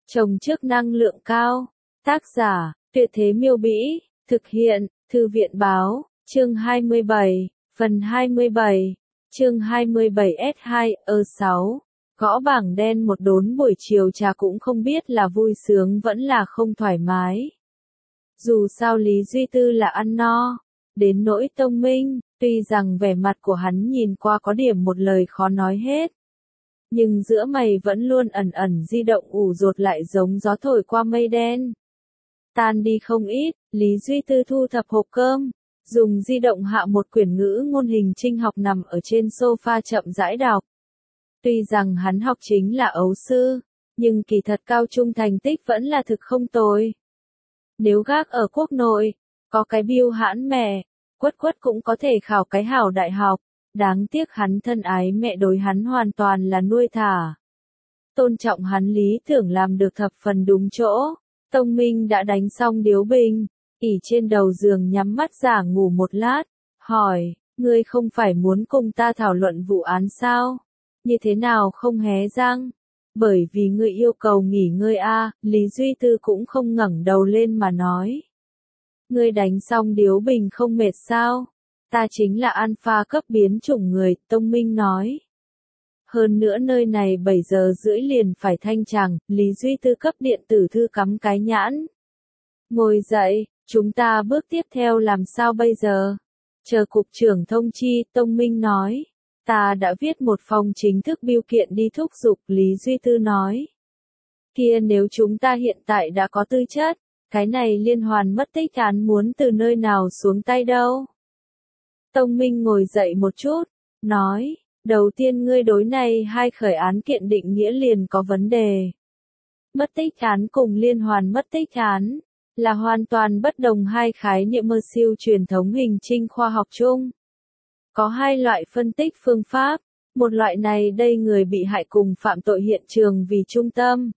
Trồng trước năng lượng cao. Tác giả, Tuyệt Thế Miêu Bĩ. Thực hiện, Thư viện Báo. Chương 27. Phần 27. Chương 27S2-6. Gõ bảng đen một đốn buổi chiều trà cũng không biết là vui sướng vẫn là không thoải mái. Dù sao Lý Duy Tư là ăn no. Đến nỗi Tông Minh, tuy rằng vẻ mặt của hắn nhìn qua có điểm một lời khó nói hết. Nhưng giữa mày vẫn luôn ẩn ẩn di động ủ rột lại giống gió thổi qua mây đen. Tan đi không ít, Lý Duy Tư thu thập hộp cơm, dùng di động hạ một quyển ngữ ngôn hình trinh học nằm ở trên sofa chậm rãi đọc. Tuy rằng hắn học chính là ấu sư, nhưng kỳ thật cao trung thành tích vẫn là thực không tồi. Nếu gác ở quốc nội, có cái biêu hãn mẹ, quất cũng có thể khảo cái hảo đại học. Đáng tiếc hắn thân ái mẹ đối hắn hoàn toàn là nuôi thả. Tôn trọng hắn lý tưởng làm được thập phần đúng chỗ. Tông Minh đã đánh xong điếu bình, ỉ trên đầu giường nhắm mắt giả ngủ một lát, hỏi, ngươi không phải muốn cùng ta thảo luận vụ án sao? Như thế nào không hé răng? Bởi vì ngươi yêu cầu nghỉ ngơi a. Lý Duy Tư cũng không ngẩng đầu lên mà nói. Ngươi đánh xong điếu bình không mệt sao? Ta chính là alpha cấp biến chủng người, Tông Minh nói. Hơn nữa nơi này 7 giờ rưỡi liền phải thanh tràng, Lý Duy Tư cấp điện tử thư cắm cái nhãn. Ngồi dậy, chúng ta bước tiếp theo làm sao bây giờ? Chờ cục trưởng thông chi, Tông Minh nói. Ta đã viết một phong chính thức biêu kiện đi thúc giục, Lý Duy Tư nói. Kia nếu chúng ta hiện tại đã có tư chất, cái này liên hoàn mất tích án muốn từ nơi nào xuống tay đâu? Tông Minh ngồi dậy một chút, nói, đầu tiên ngươi đối này hai khởi án kiện định nghĩa liền có vấn đề. Mất tích án cùng liên hoàn mất tích án, là hoàn toàn bất đồng hai khái niệm mơ siêu truyền thống hình trinh khoa học chung. Có hai loại phân tích phương pháp, một loại này đây người bị hại cùng phạm tội hiện trường vì trung tâm.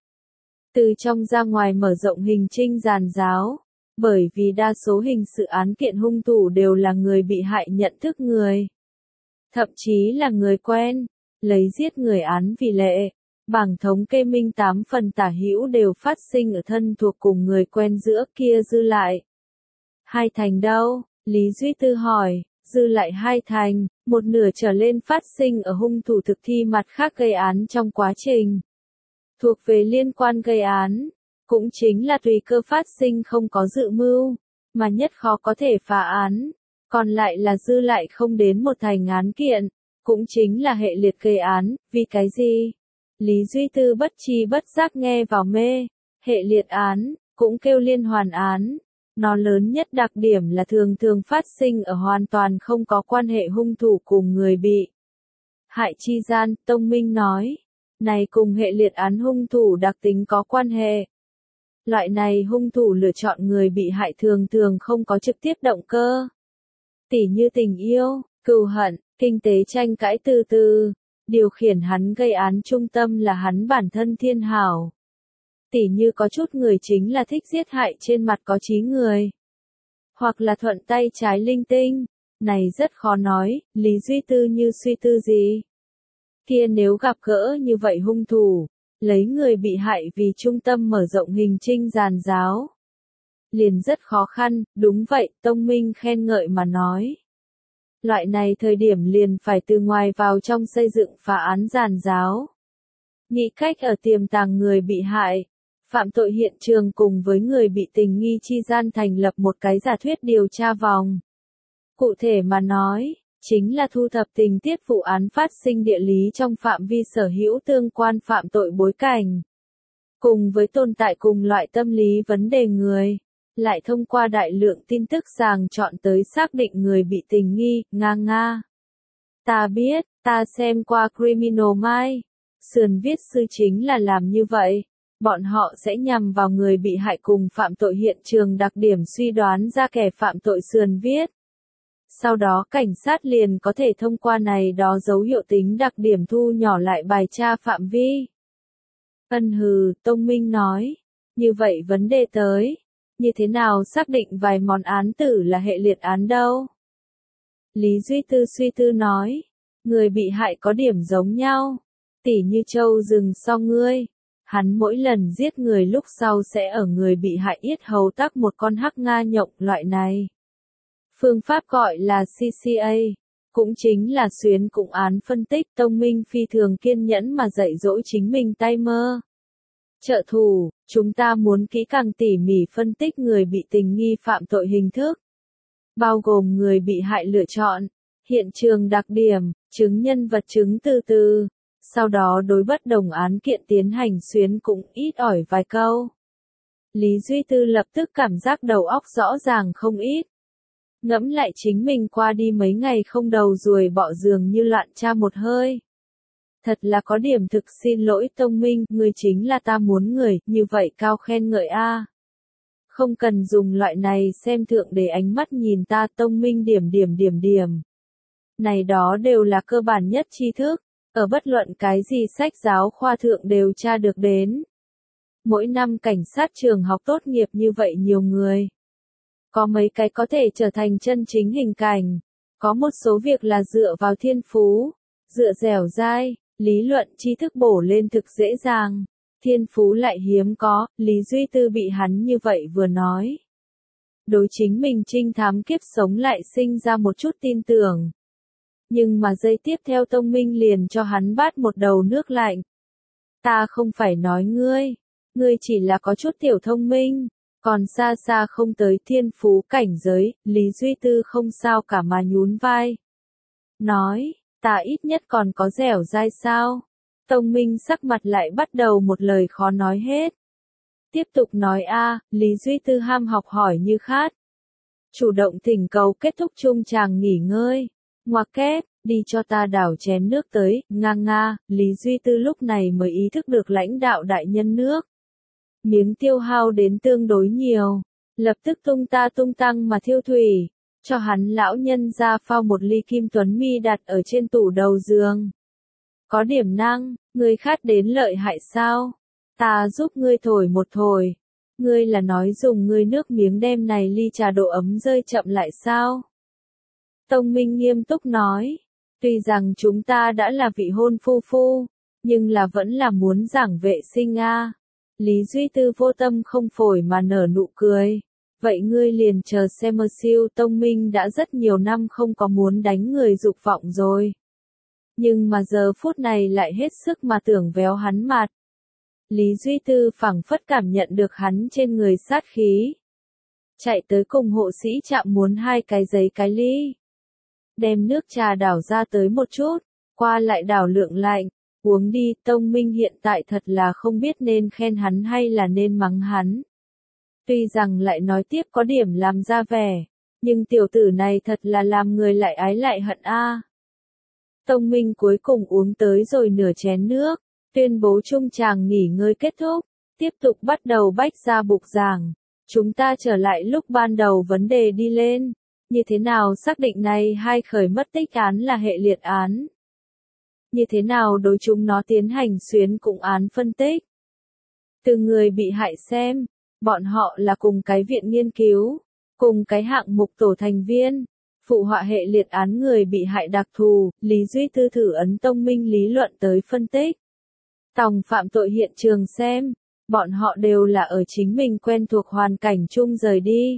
Từ trong ra ngoài mở rộng hình trinh giàn giáo. Bởi vì đa số hình sự án kiện hung thủ đều là người bị hại nhận thức người. Thậm chí là người quen, lấy giết người án vì lệ. Bảng thống kê minh 8 phần tả hữu đều phát sinh ở thân thuộc cùng người quen giữa kia dư lại. Hai thành đâu? Lý Duy Tư hỏi, dư lại hai thành, một nửa trở lên phát sinh ở hung thủ thực thi mặt khác gây án trong quá trình. Thuộc về liên quan gây án. Cũng chính là tùy cơ phát sinh không có dự mưu, mà nhất khó có thể phá án, còn lại là dư lại không đến một thành án kiện, cũng chính là hệ liệt gây án, vì cái gì? Lý Duy Tư bất tri bất giác nghe vào mê, hệ liệt án, cũng kêu liên hoàn án, nó lớn nhất đặc điểm là thường thường phát sinh ở hoàn toàn không có quan hệ hung thủ cùng người bị hại chi gian, Tông Minh nói, này cùng hệ liệt án hung thủ đặc tính có quan hệ. Loại này hung thủ lựa chọn người bị hại thường thường không có trực tiếp động cơ. Tỉ như tình yêu, cừu hận, kinh tế tranh cãi từ từ, điều khiển hắn gây án trung tâm là hắn bản thân thiên hảo. Tỉ như có chút người chính là thích giết hại trên mặt có trí người. Hoặc là thuận tay trái linh tinh, này rất khó nói, Lý Duy Tư như suy tư gì. Kia nếu gặp gỡ như vậy hung thủ, lấy người bị hại vì trung tâm mở rộng hình trinh giàn giáo. Liền rất khó khăn, đúng vậy, Tông Minh khen ngợi mà nói. Loại này thời điểm liền phải từ ngoài vào trong xây dựng phá án giàn giáo. Nghĩ cách ở tiềm tàng người bị hại, phạm tội hiện trường cùng với người bị tình nghi chi gian thành lập một cái giả thuyết điều tra vòng. Cụ thể mà nói, chính là thu thập tình tiết vụ án phát sinh địa lý trong phạm vi sở hữu tương quan phạm tội bối cảnh. Cùng với tồn tại cùng loại tâm lý vấn đề người, lại thông qua đại lượng tin tức sàng chọn tới xác định người bị tình nghi, nga. Ta biết, ta xem qua Criminal Minds, sườn viết sư chính là làm như vậy. Bọn họ sẽ nhằm vào người bị hại cùng phạm tội hiện trường đặc điểm suy đoán ra kẻ phạm tội sườn viết. Sau đó cảnh sát liền có thể thông qua này đó dấu hiệu tính đặc điểm thu nhỏ lại bài tra phạm vi. Tông Minh nói. Như vậy vấn đề tới. Như thế nào xác định vài món án tử là hệ liệt án đâu? Lý Duy Tư suy tư nói. Người bị hại có điểm giống nhau. Tỉ như trâu rừng so ngươi. Hắn mỗi lần giết người lúc sau sẽ ở người bị hại yết hầu tắc một con hắc nga nhộng loại này. Phương pháp gọi là CCA, cũng chính là xuyến cũng án phân tích. Tông Minh phi thường kiên nhẫn mà dạy dỗ chính mình tay mơ. Trợ thủ, chúng ta muốn kỹ càng tỉ mỉ phân tích người bị tình nghi phạm tội hình thức, bao gồm người bị hại lựa chọn, hiện trường đặc điểm, chứng nhân vật chứng từ, sau đó đối bất đồng án kiện tiến hành xuyến cũng ít ỏi vài câu. Lý Duy Tư lập tức cảm giác đầu óc rõ ràng không ít. Ngẫm lại chính mình qua đi mấy ngày không đầu ruồi bọ giường như loạn tra một hơi. Thật là có điểm thực xin lỗi Tông Minh, người chính là ta muốn người, như vậy cao khen ngợi a. Không cần dùng loại này xem thượng để ánh mắt nhìn ta. Tông Minh điểm. Này đó đều là cơ bản nhất tri thức, ở bất luận cái gì sách giáo khoa thượng đều tra được đến. Mỗi năm cảnh sát trường học tốt nghiệp như vậy nhiều người. Có mấy cái có thể trở thành chân chính hình cảnh, có một số việc là dựa vào thiên phú, dựa dẻo dai, lý luận tri thức bổ lên thực dễ dàng, thiên phú lại hiếm có. Lý Duy Tư bị hắn như vậy vừa nói. Đối chính mình trinh thám kiếp sống lại sinh ra một chút tin tưởng. Nhưng mà giây tiếp theo Tông Minh liền cho hắn bát một đầu nước lạnh. Ta không phải nói ngươi chỉ là có chút tiểu thông minh, còn xa xa không tới thiên phú cảnh giới. Lý Duy Tư không sao cả mà nhún vai. Nói, ta ít nhất còn có dẻo dai sao? Tông Minh sắc mặt lại bắt đầu một lời khó nói hết. Tiếp tục nói a. Lý Duy Tư ham học hỏi như khát. Chủ động thỉnh cầu kết thúc chung chàng nghỉ ngơi. Ngoặc kép, đi cho ta đảo chén nước tới. Nga. Lý Duy Tư lúc này mới ý thức được lãnh đạo đại nhân nước miếng tiêu hao đến tương đối nhiều, lập tức tung tăng mà thiêu thủy, cho hắn lão nhân ra phao một ly kim tuấn mi đặt ở trên tủ đầu giường. Có điểm năng, ngươi khát đến lợi hại sao? Ta giúp ngươi thổi một thổi. Ngươi là nói dùng ngươi nước miếng đem này ly trà độ ấm rơi chậm lại sao? Tông Minh nghiêm túc nói, tuy rằng chúng ta đã là vị hôn phu, nhưng là vẫn là muốn giảng vệ sinh a. Lý Duy Tư vô tâm không phổi mà nở nụ cười. Vậy ngươi liền chờ xem siêu. Tông Minh đã rất nhiều năm không có muốn đánh người dục vọng rồi. Nhưng mà giờ phút này lại hết sức mà tưởng véo hắn mặt. Lý Duy Tư phảng phất cảm nhận được hắn trên người sát khí. Chạy tới cùng hộ sĩ chạm muốn 2 cái giấy cái ly. Đem nước trà đảo ra tới một chút, qua lại đảo lượng lạnh. Uống đi. Tông Minh hiện tại thật là không biết nên khen hắn hay là nên mắng hắn. Tuy rằng lại nói tiếp có điểm làm ra vẻ, nhưng tiểu tử này thật là làm người lại ái lại hận a. Tông Minh cuối cùng uống tới rồi nửa chén nước, tuyên bố chung chàng nghỉ ngơi kết thúc, tiếp tục bắt đầu bách ra bục giảng. Chúng ta trở lại lúc ban đầu vấn đề đi lên, như thế nào xác định này 2 khởi mất tích án là hệ liệt án? Như thế nào đối chúng nó tiến hành xuyến cũng án phân tích? Từ người bị hại xem, bọn họ là cùng cái viện nghiên cứu, cùng cái hạng mục tổ thành viên, phụ họa hệ liệt án người bị hại đặc thù. Lý Duy Tư thử ấn Tông Minh lý luận tới phân tích. Tòng phạm tội hiện trường xem, bọn họ đều là ở chính mình quen thuộc hoàn cảnh chung rời đi.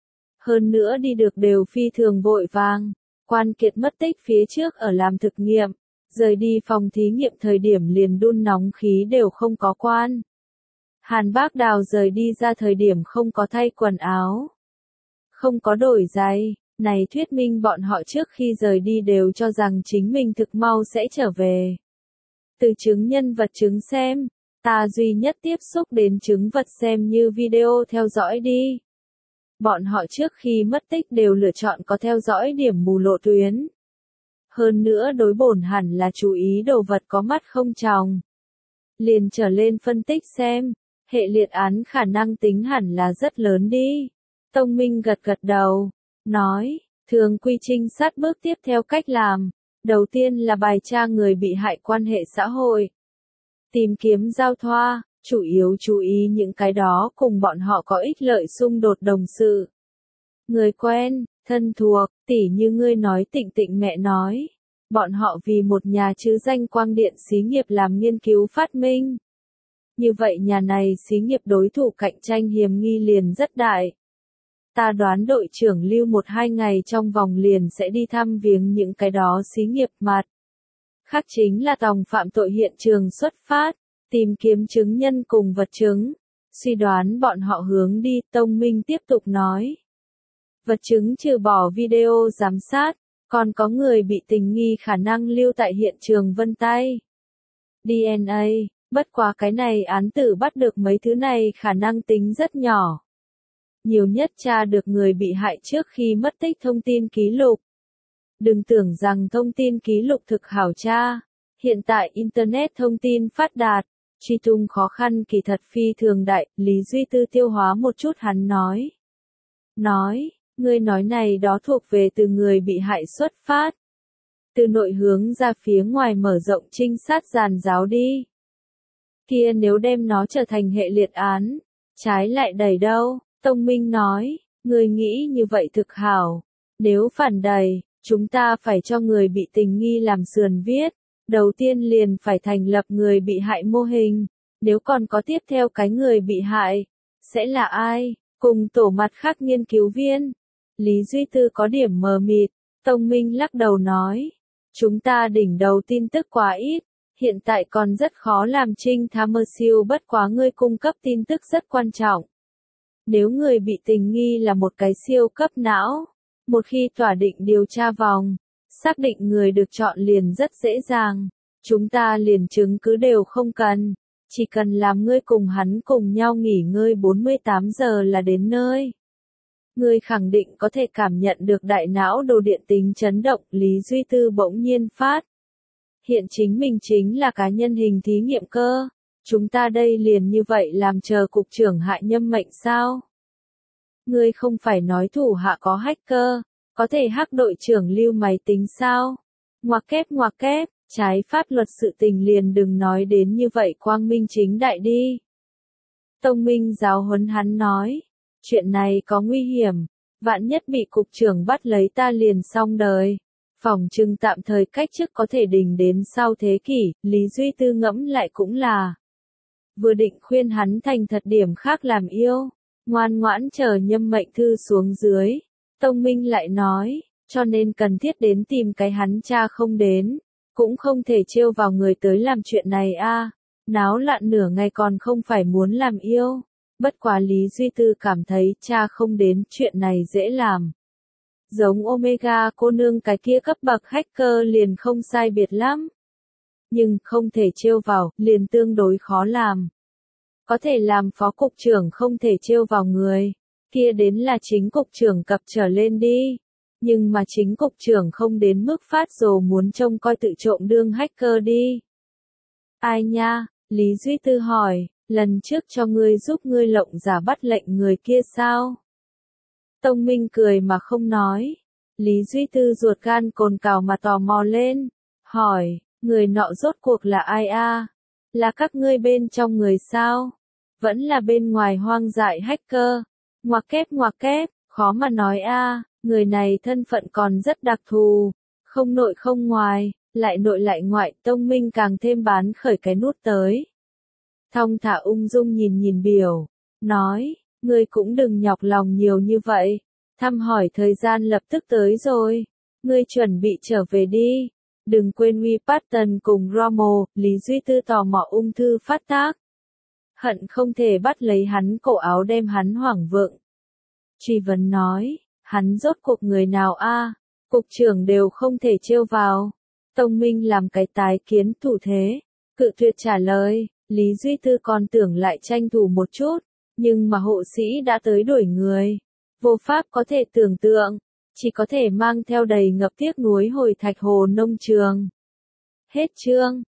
Hơn nữa đi được đều phi thường vội vàng, Quan Kiệt mất tích phía trước ở làm thực nghiệm. Rời đi phòng thí nghiệm thời điểm liền đun nóng khí đều không có quan. Hàn Bác Đào rời đi ra thời điểm không có thay quần áo, không có đổi giày, này thuyết minh bọn họ trước khi rời đi đều cho rằng chính mình thực mau sẽ trở về. Từ chứng nhân vật chứng xem, ta duy nhất tiếp xúc đến chứng vật xem như video theo dõi đi. Bọn họ trước khi mất tích đều lựa chọn có theo dõi điểm mù lộ tuyến. Hơn nữa đối bổn hẳn là chú ý đồ vật có mắt không tròng. Liền trở lên phân tích xem, hệ liệt án khả năng tính hẳn là rất lớn đi. Tông Minh gật đầu, nói, thường quy trinh sát bước tiếp theo cách làm. Đầu tiên là bài tra người bị hại quan hệ xã hội. Tìm kiếm giao thoa, chủ yếu chú ý những cái đó cùng bọn họ có ích lợi xung đột đồng sự. Người quen, thân thuộc, tỉ như ngươi nói Tịnh mẹ nói. Bọn họ vì một nhà chứ danh quang điện xí nghiệp làm nghiên cứu phát minh. Như vậy nhà này xí nghiệp đối thủ cạnh tranh hiểm nghi liền rất đại. Ta đoán đội trưởng Lưu 1-2 ngày trong vòng liền sẽ đi thăm viếng những cái đó xí nghiệp mặt. Khác chính là tòng phạm tội hiện trường xuất phát, tìm kiếm chứng nhân cùng vật chứng. Suy đoán bọn họ hướng đi, Tông Minh tiếp tục nói. Vật chứng trừ bỏ video giám sát, còn có người bị tình nghi khả năng lưu tại hiện trường vân tay. DNA, bất quá cái này án tử bắt được mấy thứ này khả năng tính rất nhỏ. Nhiều nhất tra được người bị hại trước khi mất tích thông tin ký lục. Đừng tưởng rằng thông tin ký lục thực hảo tra. Hiện tại Internet thông tin phát đạt, truy tung khó khăn kỳ thật phi thường đại, Lý Duy Tư tiêu hóa một chút hắn nói. Ngươi nói này đó thuộc về từ người bị hại xuất phát. Từ nội hướng ra phía ngoài mở rộng trinh sát giàn giáo đi. Kia nếu đem nó trở thành hệ liệt án, trái lại đẩy đâu, Tông Minh nói, ngươi nghĩ như vậy thực hảo. Nếu phản đẩy, chúng ta phải cho người bị tình nghi làm sườn viết. Đầu tiên liền phải thành lập người bị hại mô hình. Nếu còn có tiếp theo cái người bị hại, sẽ là ai? Cùng tổ mặt khác nghiên cứu viên. Lý Duy Tư có điểm mờ mịt, Tông Minh lắc đầu nói. Chúng ta đỉnh đầu tin tức quá ít, hiện tại còn rất khó làm trinh thám mơ siêu bất quá ngươi cung cấp tin tức rất quan trọng. Nếu người bị tình nghi là một cái siêu cấp não, một khi tỏa định điều tra vòng, xác định người được chọn liền rất dễ dàng. Chúng ta liền chứng cứ đều không cần, chỉ cần làm ngươi cùng hắn cùng nhau nghỉ ngơi 48 giờ là đến nơi. Ngươi khẳng định có thể cảm nhận được đại não đồ điện tính chấn động, Lý Duy Tư bỗng nhiên phát. Hiện chính mình chính là cá nhân hình thí nghiệm cơ. Chúng ta đây liền như vậy làm chờ cục trưởng Hạ Nhâm mệnh sao? Ngươi không phải nói thủ hạ có hacker, có thể hack đội trưởng Lưu máy tính sao? Ngoặc kép, trái pháp luật sự tình liền đừng nói đến như vậy quang minh chính đại đi. Tông Minh giáo huấn hắn nói, chuyện này có nguy hiểm, vạn nhất bị cục trưởng bắt lấy ta liền xong đời. Phòng trừng tạm thời cách chức có thể đình đến sau thế kỷ, Lý Duy Tư ngẫm lại cũng là. Vừa định khuyên hắn thành thật điểm khác làm yêu, ngoan ngoãn chờ Nhâm mệnh thư xuống dưới. Tông Minh lại nói, cho nên cần thiết đến tìm cái hắn cha không đến, cũng không thể trêu vào người tới làm chuyện này a. Náo loạn nửa ngày còn không phải muốn làm yêu. Bất quá Lý Duy Tư cảm thấy cha không đến chuyện này dễ làm. Giống Omega cô nương cái kia cấp bậc hacker liền không sai biệt lắm. Nhưng không thể trêu vào, liền tương đối khó làm. Có thể làm phó cục trưởng không thể trêu vào người, kia đến là chính cục trưởng cập trở lên đi. Nhưng mà chính cục trưởng không đến mức phát rồ muốn trông coi tự trộm đương hacker đi. Ai nha, Lý Duy Tư hỏi, lần trước cho ngươi giúp ngươi lộng giả bắt lệnh người kia sao? Tông Minh cười mà không nói. Lý Duy Tư ruột gan cồn cào mà tò mò lên, hỏi, người nọ rốt cuộc là ai a? Là các ngươi bên trong người sao? Vẫn là bên ngoài hoang dại hacker? Ngoặc kép, khó mà nói a. Người này thân phận còn rất đặc thù, không nội không ngoài, lại nội lại ngoại, Tông Minh càng thêm bán khởi cái nút tới. Thong thả ung dung nhìn biểu, nói, ngươi cũng đừng nhọc lòng nhiều như vậy, thăm hỏi thời gian lập tức tới rồi, ngươi chuẩn bị trở về đi, đừng quên We Patton cùng Romo, Lý Duy Tư tò mò ung thư phát tác. Hận không thể bắt lấy hắn cổ áo đem hắn hoảng vượng. Truy vấn nói, hắn rốt cuộc người nào a? Cục trưởng đều không thể trêu vào. Tông Minh làm cái tái kiến thủ thế, cự tuyệt trả lời. Lý Duy Tư còn tưởng lại tranh thủ một chút, nhưng mà hộ sĩ đã tới đuổi người. Vô pháp có thể tưởng tượng, chỉ có thể mang theo đầy ngập tiếc nuối hồi Thạch Hồ nông trường. Hết chương.